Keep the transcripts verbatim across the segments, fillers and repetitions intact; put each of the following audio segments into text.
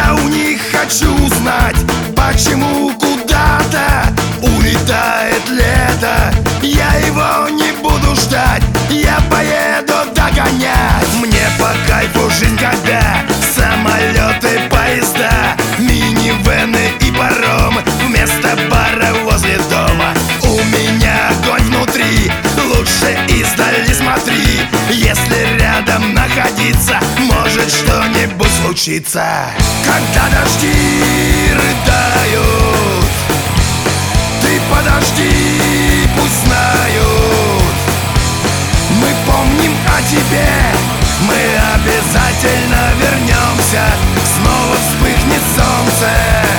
Я у них хочу узнать, почему куда-то улетает лето. Я его не буду ждать, я поеду догонять. Мне по кайфу жизнь, когда самолеты, поезда, минивэны и паром вместо бара возле дома. У меня огонь внутри, лучше издали смотри. Если рядом находиться, может что-нибудь случиться. Когда дожди рыдают, ты подожди, пусть знают. Мы помним о тебе, мы обязательно вернемся. Снова вспыхнет солнце.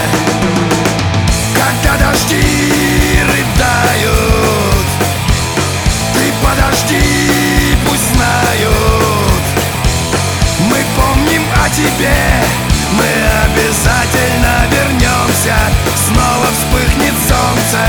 Когда дожди рыдают, ты подожди, пусть знают. Мы помним о тебе, мы обязательно вернемся. Снова вспыхнет солнце.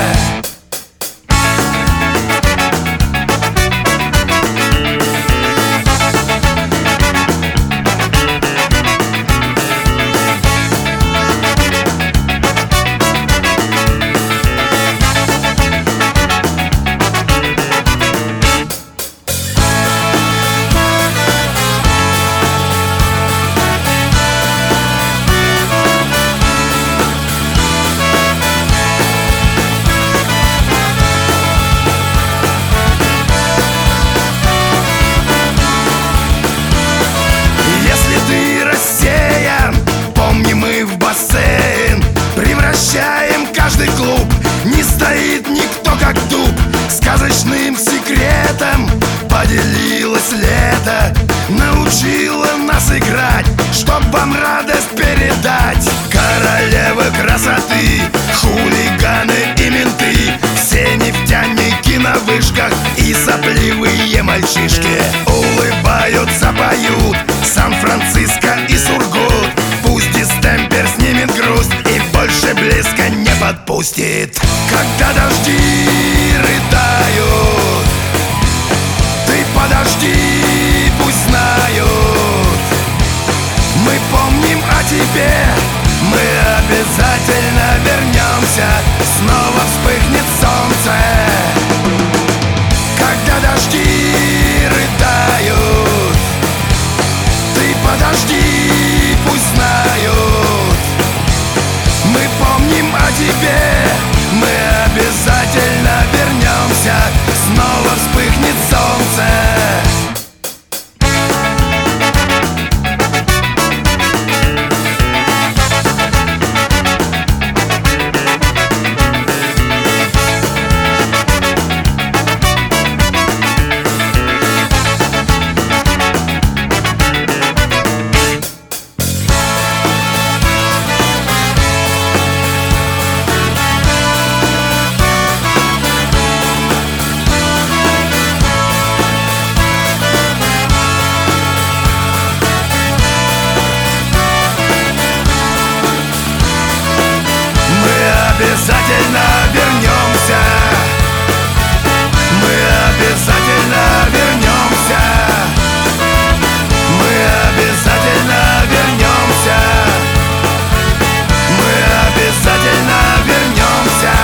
Превращаем каждый клуб, не стоит никто как дуб. Сказочным секретом поделилось лето, научила нас играть, чтоб вам радость передать. Королевы красоты, хулиганы и менты, все нефтяники на вышках и сопливые мальчишки улыбаются, поют Сан-Франциско и Сургут. Пусть дистемпер снимет грусть и больше близко не подпустит. Когда дожди рыдают, ты подожди, пусть знают. Мы помним о тебе, мы обязательно вернемся. Снова вспыхнет солнце. Когда дожди рыдают, ты подожди, пусть знают. Мы помним о тебе, мы обязательно вернемся. Снова вспыхнет солнце. Обязательно вернемся. Мы обязательно вернемся. Мы обязательно вернемся. Мы обязательно вернемся.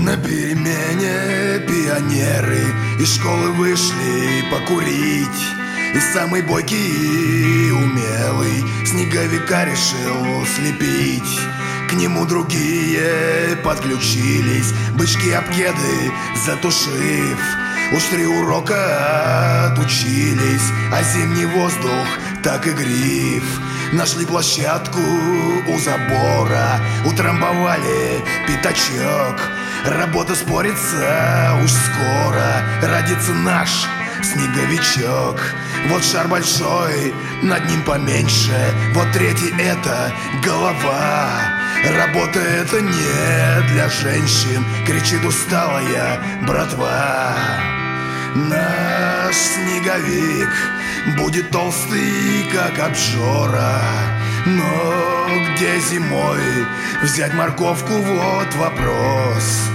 На перемене пионеры из школы вышли покурить, и самый бойкий и умелый снеговика решил слепить. К нему другие подключились, бычки-обкеды затушив. Уж три урока отучились, а зимний воздух так игрив. Нашли площадку у забора, утрамбовали пятачок. Работа спорится, уж скоро родится наш снеговичок. Вот шар большой, над ним поменьше, вот третий — это голова. Работа это не для женщин, кричит усталая братва. Наш снеговик будет толстый, как обжора, но где зимой взять морковку, вот вопрос.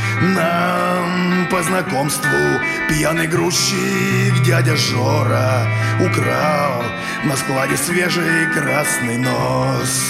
Нам по знакомству пьяный грузчик дядя Жора украл на складе свежий красный нос.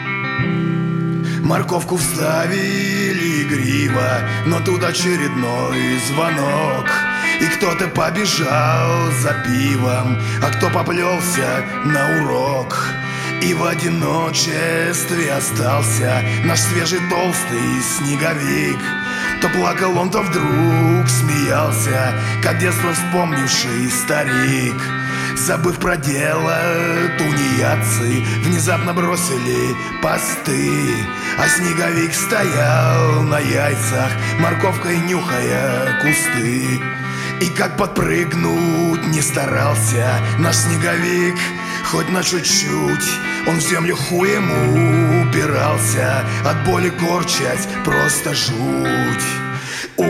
Морковку вставили игриво, но тут очередной звонок, и кто-то побежал за пивом, а кто поплелся на урок. И в одиночестве остался наш свежий толстый снеговик. То плакал он, то вдруг смеялся, как детство вспомнивший старик. Забыв про дело, тунеядцы внезапно бросили посты, а снеговик стоял на яйцах, морковкой нюхая кусты. И как подпрыгнуть не старался наш снеговик, хоть на чуть-чуть, он в землю хуем упирался, от боли корчась просто жуть. Ой,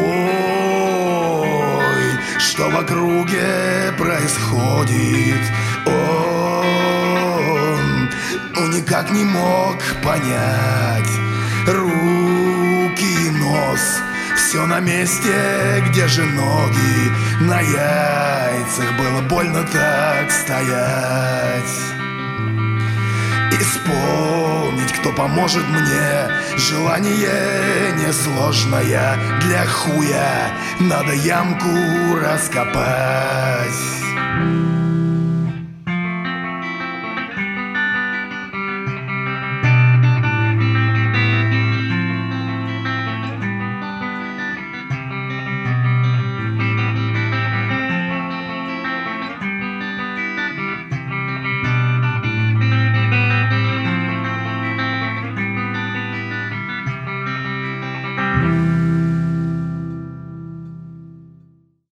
что в округе происходит, он ну, никак не мог понять. Руки и нос, все на месте, где же ноги? На яйцах было больно так стоять. Исполнить, кто поможет мне, желание несложное. Для хуя надо ямку раскопать.